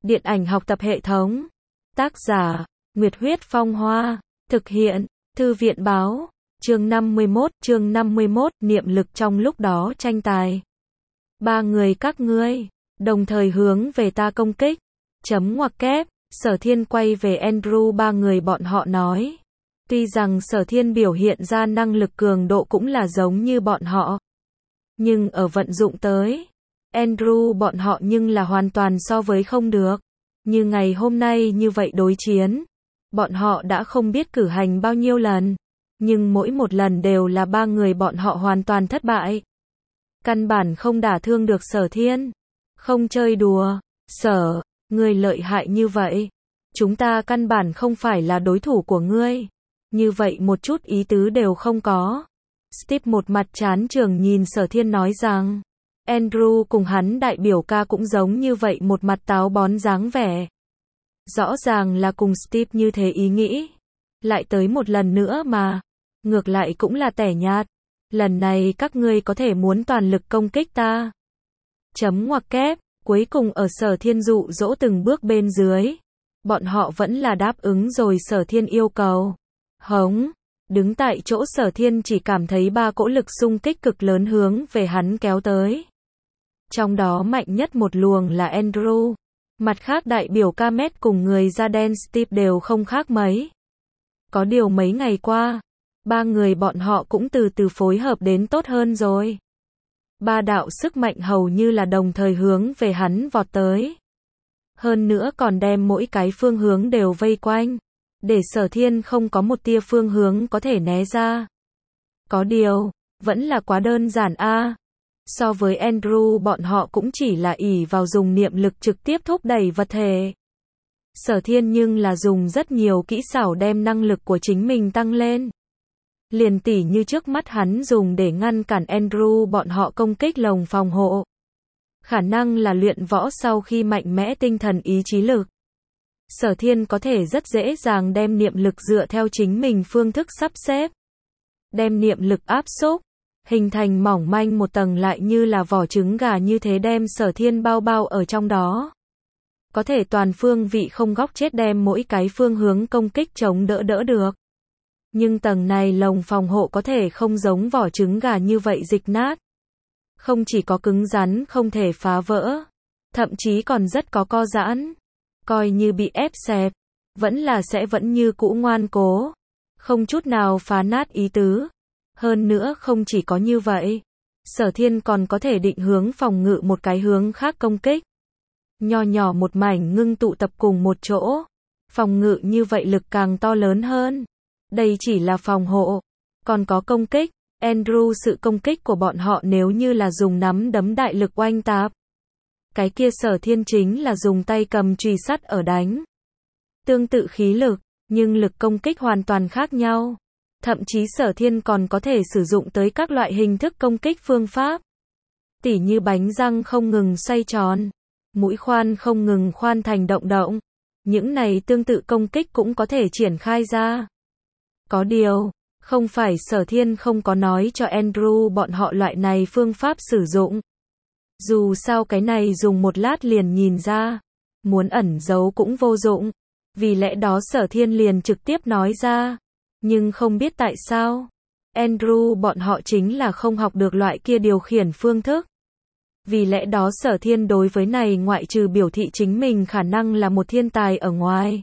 Điện ảnh học tập hệ thống. Tác giả, Nguyệt Huyết Phong Hoa. Thực hiện, Thư viện Báo. Chương 51, niệm lực trong lúc đó tranh tài. Ba người các ngươi, đồng thời hướng về ta công kích. Chấm ngoặc kép, Sở Thiên quay về Andrew ba người bọn họ nói. Tuy rằng Sở Thiên biểu hiện ra năng lực cường độ cũng là giống như bọn họ. Nhưng ở vận dụng tới, Andrew bọn họ nhưng là hoàn toàn so với không được. Như ngày hôm nay như vậy đối chiến. Bọn họ đã không biết cử hành bao nhiêu lần. Nhưng mỗi một lần đều là ba người bọn họ hoàn toàn thất bại. Căn bản không đả thương được Sở Thiên. Không chơi đùa. Sở, ngươi lợi hại như vậy. Chúng ta căn bản không phải là đối thủ của ngươi. Như vậy một chút ý tứ đều không có. Steve một mặt chán trường nhìn Sở Thiên nói rằng. Andrew cùng hắn đại biểu ca cũng giống như vậy một mặt táo bón dáng vẻ. Rõ ràng là cùng Steve như thế ý nghĩ. Lại tới một lần nữa mà. Ngược lại cũng là tẻ nhạt. Lần này các ngươi có thể muốn toàn lực công kích ta. Chấm ngoặc kép, cuối cùng ở Sở Thiên dụ dỗ từng bước bên dưới. Bọn họ vẫn là đáp ứng rồi Sở Thiên yêu cầu. Hống, đứng tại chỗ Sở Thiên chỉ cảm thấy ba cỗ lực xung kích cực lớn hướng về hắn kéo tới. Trong đó mạnh nhất một luồng là Andrew. Mặt khác đại biểu Kamet cùng người da đen Steve đều không khác mấy. Có điều mấy ngày qua, ba người bọn họ cũng từ từ phối hợp đến tốt hơn rồi. Ba đạo sức mạnh hầu như là đồng thời hướng về hắn vọt tới. Hơn nữa còn đem mỗi cái phương hướng đều vây quanh. Để Sở Thiên không có một tia phương hướng có thể né ra. Có điều, vẫn là quá đơn giản a. So với Andrew bọn họ cũng chỉ là ỷ vào dùng niệm lực trực tiếp thúc đẩy vật thể. Sở Thiên nhưng là dùng rất nhiều kỹ xảo đem năng lực của chính mình tăng lên. Liền tỉ như trước mắt hắn dùng để ngăn cản Andrew bọn họ công kích lồng phòng hộ. Khả năng là luyện võ sau khi mạnh mẽ tinh thần ý chí lực. Sở Thiên có thể rất dễ dàng đem niệm lực dựa theo chính mình phương thức sắp xếp. Đem niệm lực áp xúc, hình thành mỏng manh một tầng lại như là vỏ trứng gà như thế đem Sở Thiên bao bao ở trong đó. Có thể toàn phương vị không góc chết đem mỗi cái phương hướng công kích chống đỡ được. Nhưng tầng này lồng phòng hộ có thể không giống vỏ trứng gà như vậy dịch nát. Không chỉ có cứng rắn không thể phá vỡ, thậm chí còn rất có co giãn. Coi như bị ép xẹp, vẫn như cũ ngoan cố. Không chút nào phá nát ý tứ. Hơn nữa không chỉ có như vậy, Sở Thiên còn có thể định hướng phòng ngự một cái hướng khác công kích. Nho nhỏ một mảnh ngưng tụ tập cùng một chỗ. Phòng ngự như vậy lực càng to lớn hơn. Đây chỉ là phòng hộ. Còn có công kích. Andrew sự công kích của bọn họ nếu như là dùng nắm đấm đại lực oanh tạp. Cái kia Sở Thiên chính là dùng tay cầm chùy sắt ở đánh. Tương tự khí lực, nhưng lực công kích hoàn toàn khác nhau. Thậm chí Sở Thiên còn có thể sử dụng tới các loại hình thức công kích phương pháp. Tỉ như bánh răng không ngừng xoay tròn, mũi khoan không ngừng khoan thành động động. Những này tương tự công kích cũng có thể triển khai ra. Có điều, không phải Sở Thiên không có nói cho Andrew bọn họ loại này phương pháp sử dụng. Dù sao cái này dùng một lát liền nhìn ra. Muốn ẩn giấu cũng vô dụng. Vì lẽ đó Sở Thiên liền trực tiếp nói ra. Nhưng không biết tại sao. Andrew bọn họ chính là không học được loại kia điều khiển phương thức. Vì lẽ đó Sở Thiên đối với này ngoại trừ biểu thị chính mình khả năng là một thiên tài ở ngoài.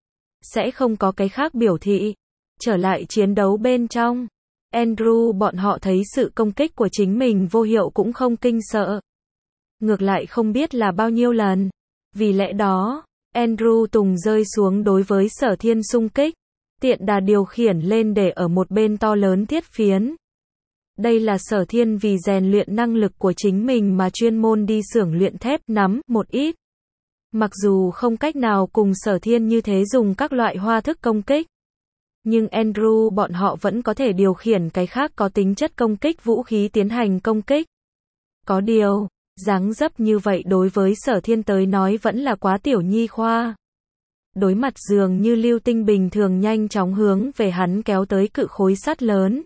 Sẽ không có cái khác biểu thị. Trở lại chiến đấu bên trong. Andrew bọn họ thấy sự công kích của chính mình vô hiệu cũng không kinh sợ. Ngược lại không biết là bao nhiêu lần. Vì lẽ đó, Andrew Tùng rơi xuống đối với Sở Thiên xung kích. Tiện đà điều khiển lên để ở một bên to lớn thiết phiến. Đây là Sở Thiên vì rèn luyện năng lực của chính mình mà chuyên môn đi xưởng luyện thép nắm một ít. Mặc dù không cách nào cùng Sở Thiên như thế dùng các loại hoa thức công kích. Nhưng Andrew bọn họ vẫn có thể điều khiển cái khác có tính chất công kích vũ khí tiến hành công kích. Có điều, dáng dấp như vậy đối với Sở Thiên tới nói vẫn là quá tiểu nhi khoa. Đối mặt dường như lưu tinh bình thường nhanh chóng hướng về hắn kéo tới cự khối sắt lớn.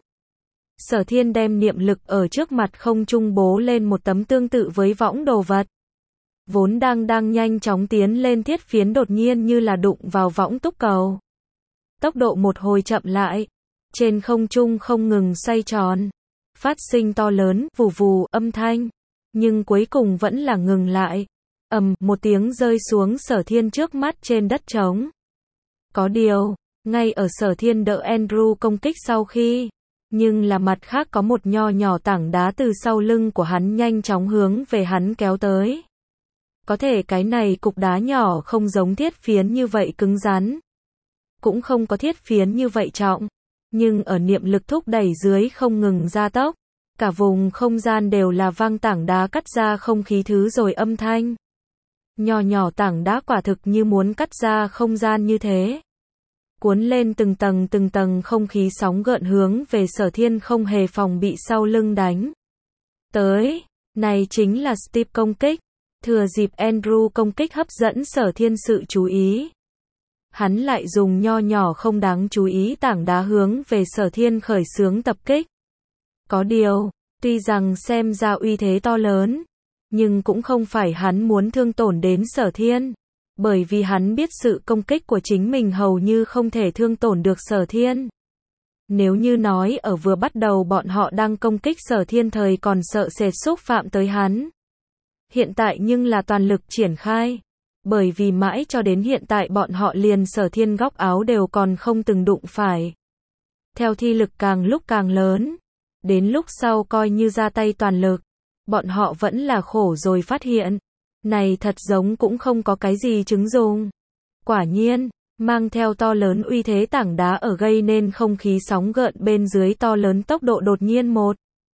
Sở Thiên đem niệm lực ở trước mặt không trung bố lên một tấm tương tự với võng đồ vật. vốn đang nhanh chóng tiến lên thiết phiến đột nhiên như là đụng vào võng túc cầu. Tốc độ một hồi chậm lại, trên không trung không ngừng xoay tròn, phát sinh to lớn, vù vù âm thanh, nhưng cuối cùng vẫn là ngừng lại. Một tiếng rơi xuống Sở Thiên trước mắt trên đất trống. Có điều, ngay ở Sở Thiên đỡ Andrew công kích sau khi, nhưng là mặt khác có một nho nhỏ tảng đá từ sau lưng của hắn nhanh chóng hướng về hắn kéo tới. Có thể cái này cục đá nhỏ không giống thiết phiến như vậy cứng rắn, cũng không có thiết phiến như vậy trọng, nhưng ở niệm lực thúc đẩy dưới không ngừng gia tốc, cả vùng không gian đều là vang tảng đá cắt ra không khí thứ rồi âm thanh. Nhỏ nhỏ tảng đá quả thực như muốn cắt ra không gian như thế. Cuốn lên từng tầng không khí sóng gợn hướng về Sở Thiên không hề phòng bị sau lưng đánh tới. Này chính là Steve công kích. Thừa dịp Andrew công kích hấp dẫn Sở Thiên sự chú ý, hắn lại dùng nho nhỏ không đáng chú ý tảng đá hướng về Sở Thiên khởi xướng tập kích. Có điều, tuy rằng xem ra uy thế to lớn, nhưng cũng không phải hắn muốn thương tổn đến Sở Thiên, bởi vì hắn biết sự công kích của chính mình hầu như không thể thương tổn được Sở Thiên. Nếu như nói ở vừa bắt đầu bọn họ đang công kích Sở Thiên thời còn sợ sệt xúc phạm tới hắn, hiện tại nhưng là toàn lực triển khai, bởi vì mãi cho đến hiện tại bọn họ liền Sở Thiên góc áo đều còn không từng đụng phải. Theo thi lực càng lúc càng lớn, đến lúc sau coi như ra tay toàn lực, bọn họ vẫn là khổ rồi phát hiện, này thật giống cũng không có cái gì chứng dùng. Quả nhiên, mang theo to lớn uy thế tảng đá ở gây nên không khí sóng gợn bên dưới to lớn tốc độ đột nhiên một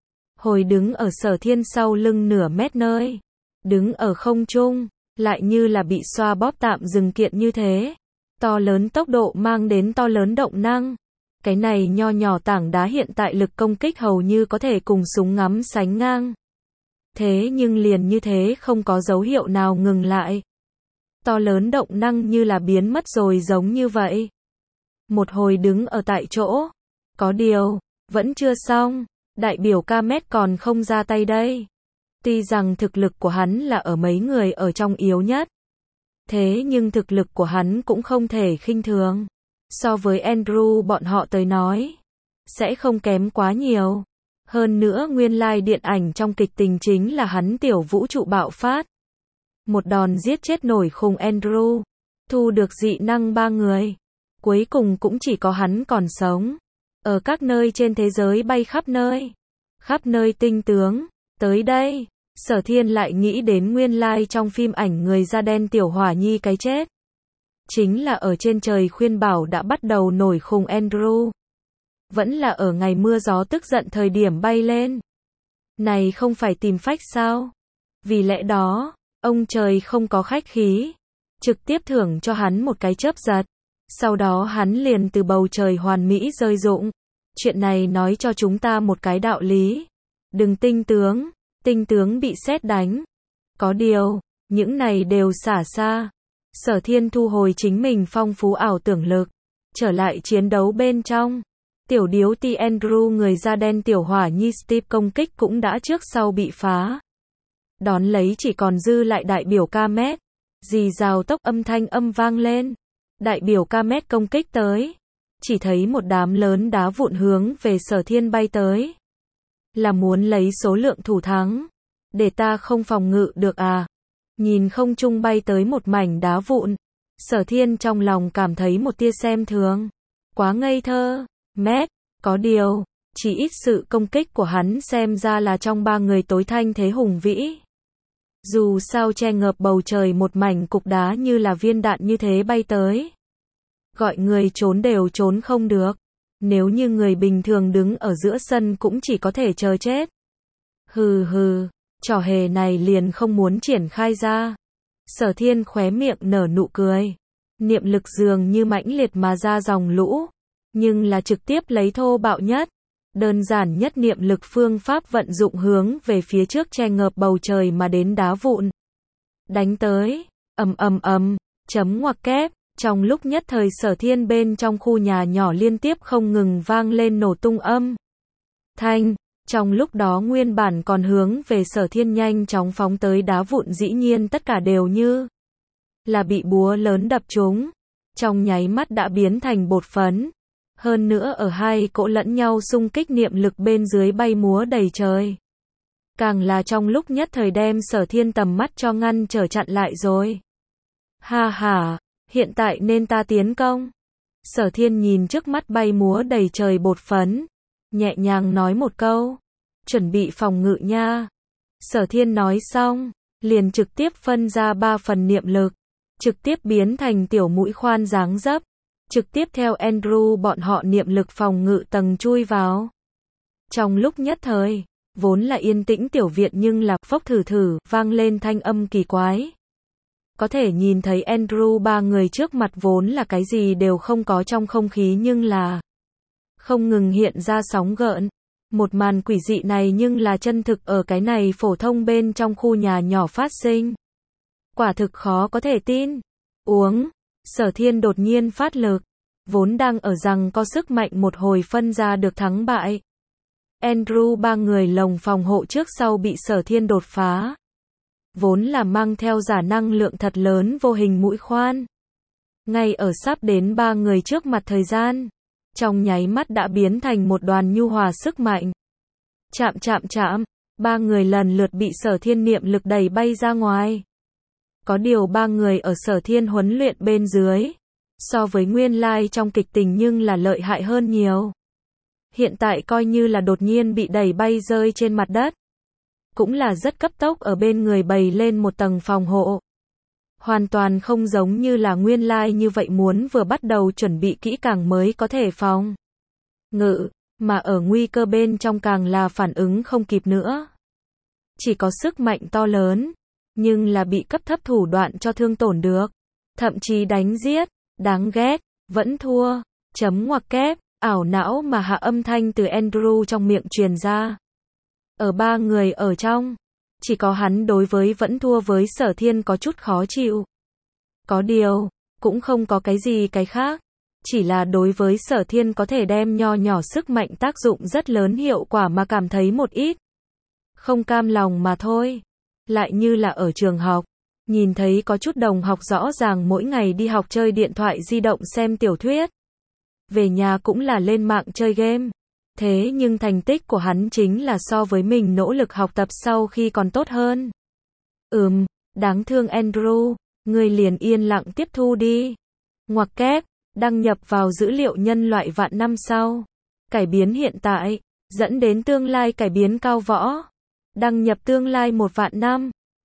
hồi đứng ở Sở Thiên sau lưng nửa mét nơi, đứng ở không trung, lại như là bị xoa bóp tạm dừng kiện như thế. To lớn tốc độ mang đến to lớn động năng. Cái này nho nhỏ tảng đá hiện tại lực công kích hầu như có thể cùng súng ngắm sánh ngang. Thế nhưng liền như thế không có dấu hiệu nào ngừng lại. To lớn động năng như là biến mất rồi giống như vậy. Một hồi đứng ở tại chỗ. Có điều, vẫn chưa xong, đại biểu Kamet còn không ra tay đây. Tuy rằng thực lực của hắn là ở mấy người ở trong yếu nhất, thế nhưng thực lực của hắn cũng không thể khinh thường. So với Andrew bọn họ tới nói, sẽ không kém quá nhiều. Hơn nữa nguyên lai điện ảnh trong kịch tình chính là hắn tiểu vũ trụ bạo phát. Một đòn giết chết nổi khùng Andrew, thu được dị năng 3 người. Cuối cùng cũng chỉ có hắn còn sống. Ở các nơi trên thế giới bay khắp nơi tinh tướng. Tới đây, Sở Thiên lại nghĩ đến nguyên lai trong phim ảnh người da đen tiểu hỏa nhi cái chết. Chính là ở trên trời khuyên bảo đã bắt đầu nổi khùng Andrew. Vẫn là ở ngày mưa gió tức giận thời điểm bay lên. Này không phải tìm phách sao? Vì lẽ đó, ông trời không có khách khí. Trực tiếp thưởng cho hắn một cái chớp giật. Sau đó hắn liền từ bầu trời hoàn mỹ rơi rụng. Chuyện này nói cho chúng ta một cái đạo lý. Đừng tinh tướng bị sét đánh. Có điều, những này đều xả xa. Sở Thiên thu hồi chính mình phong phú ảo tưởng lực, trở lại chiến đấu bên trong. Tiểu điếu ti Andrew người da đen tiểu hỏa nhi Steve công kích cũng đã trước sau bị phá. Đón lấy chỉ còn dư lại đại biểu Kamet. Rì rào tốc âm thanh âm vang lên. Đại biểu Kamet công kích tới. Chỉ thấy một đám lớn đá vụn hướng về Sở Thiên bay tới. Là muốn lấy số lượng thủ thắng. Để ta không phòng ngự được à? Nhìn không trung bay tới một mảnh đá vụn. Sở Thiên trong lòng cảm thấy một tia xem thường. Quá ngây thơ. Có điều, chỉ ít sự công kích của hắn xem ra là trong 3 người tối thanh thế hùng vĩ. Dù sao che ngợp bầu trời một mảnh cục đá như là viên đạn như thế bay tới. Gọi người trốn đều trốn không được. Nếu như người bình thường đứng ở giữa sân cũng chỉ có thể chờ chết. Hừ, trò hề này liền không muốn triển khai ra. Sở Thiên khóe miệng nở nụ cười. Niệm lực dường như mãnh liệt mà ra dòng lũ. Nhưng là trực tiếp lấy thô bạo nhất, đơn giản nhất niệm lực phương pháp vận dụng hướng về phía trước che ngợp bầu trời mà đến đá vụn. Đánh tới, chấm ngoặc kép, trong lúc nhất thời Sở Thiên bên trong khu nhà nhỏ liên tiếp không ngừng vang lên nổ tung âm thanh, Trong lúc đó nguyên bản còn hướng về Sở Thiên nhanh chóng phóng tới đá vụn dĩ nhiên tất cả đều như là bị búa lớn đập trúng, trong nháy mắt đã biến thành bột phấn. Hơn nữa ở hai cỗ lẫn nhau xung kích niệm lực bên dưới bay múa đầy trời. Càng là trong lúc nhất thời đem Sở Thiên tầm mắt cho ngăn trở chặn lại rồi. Ha ha, hiện tại nên ta tiến công. Sở Thiên nhìn trước mắt bay múa đầy trời bột phấn, nhẹ nhàng nói một câu, chuẩn bị phòng ngự nha. Sở Thiên nói xong, liền trực tiếp phân ra 3 phần niệm lực, trực tiếp biến thành tiểu mũi khoan dáng dấp, trực tiếp theo Andrew bọn họ niệm lực phòng ngự tầng chui vào. Trong lúc nhất thời, vốn là yên tĩnh tiểu viện nhưng là phốc thử thử vang lên thanh âm kỳ quái. Có thể nhìn thấy Andrew ba người trước mặt vốn là cái gì đều không có trong không khí nhưng là không ngừng hiện ra sóng gợn. Một màn quỷ dị này nhưng là chân thực ở cái này phổ thông bên trong khu nhà nhỏ phát sinh. Quả thực khó có thể tin. Uống, Sở Thiên đột nhiên phát lực, vốn đang ở rằng có sức mạnh một hồi phân ra được thắng bại. Andrew ba người lồng phòng hộ trước sau bị Sở Thiên đột phá. Vốn là mang theo giả năng lượng thật lớn vô hình mũi khoan. Ngay ở sắp đến ba người trước mặt thời gian, trong nháy mắt đã biến thành một đoàn nhu hòa sức mạnh. Chạm chạm chạm, ba người lần lượt bị Sở Thiên niệm lực đẩy bay ra ngoài. Có điều ba người ở Sở Thiên huấn luyện bên dưới, so với nguyên lai trong kịch tình nhưng là lợi hại hơn nhiều. Hiện tại coi như là đột nhiên bị đẩy bay rơi trên mặt đất, cũng là rất cấp tốc ở bên người bày lên một tầng phòng hộ. Hoàn toàn không giống như là nguyên lai như vậy muốn vừa bắt đầu chuẩn bị kỹ càng mới có thể phòng ngự, mà ở nguy cơ bên trong càng là phản ứng không kịp nữa. Chỉ có sức mạnh to lớn, nhưng là bị cấp thấp thủ đoạn cho thương tổn được, thậm chí đánh giết, đáng ghét, vẫn thua, chấm ngoặc kép, ảo não mà hạ âm thanh từ Andrew trong miệng truyền ra. Ở ba người ở trong, chỉ có hắn đối với vẫn thua với Sở Thiên có chút khó chịu. Có điều, cũng không có cái gì cái khác, chỉ là đối với Sở Thiên có thể đem nho nhỏ sức mạnh tác dụng rất lớn hiệu quả mà cảm thấy một ít không cam lòng mà thôi. Lại như là ở trường học, nhìn thấy có chút đồng học rõ ràng mỗi ngày đi học chơi điện thoại di động xem tiểu thuyết, về nhà cũng là lên mạng chơi game. Thế nhưng thành tích của hắn chính là so với mình nỗ lực học tập sau khi còn tốt hơn. Đáng thương Andrew, ngươi liền yên lặng tiếp thu đi. Ngoặc kép, đăng nhập vào dữ liệu nhân loại vạn năm sau. Cải biến hiện tại, dẫn đến tương lai cải biến cao võ. Đăng nhập tương lai 1 vạn năm.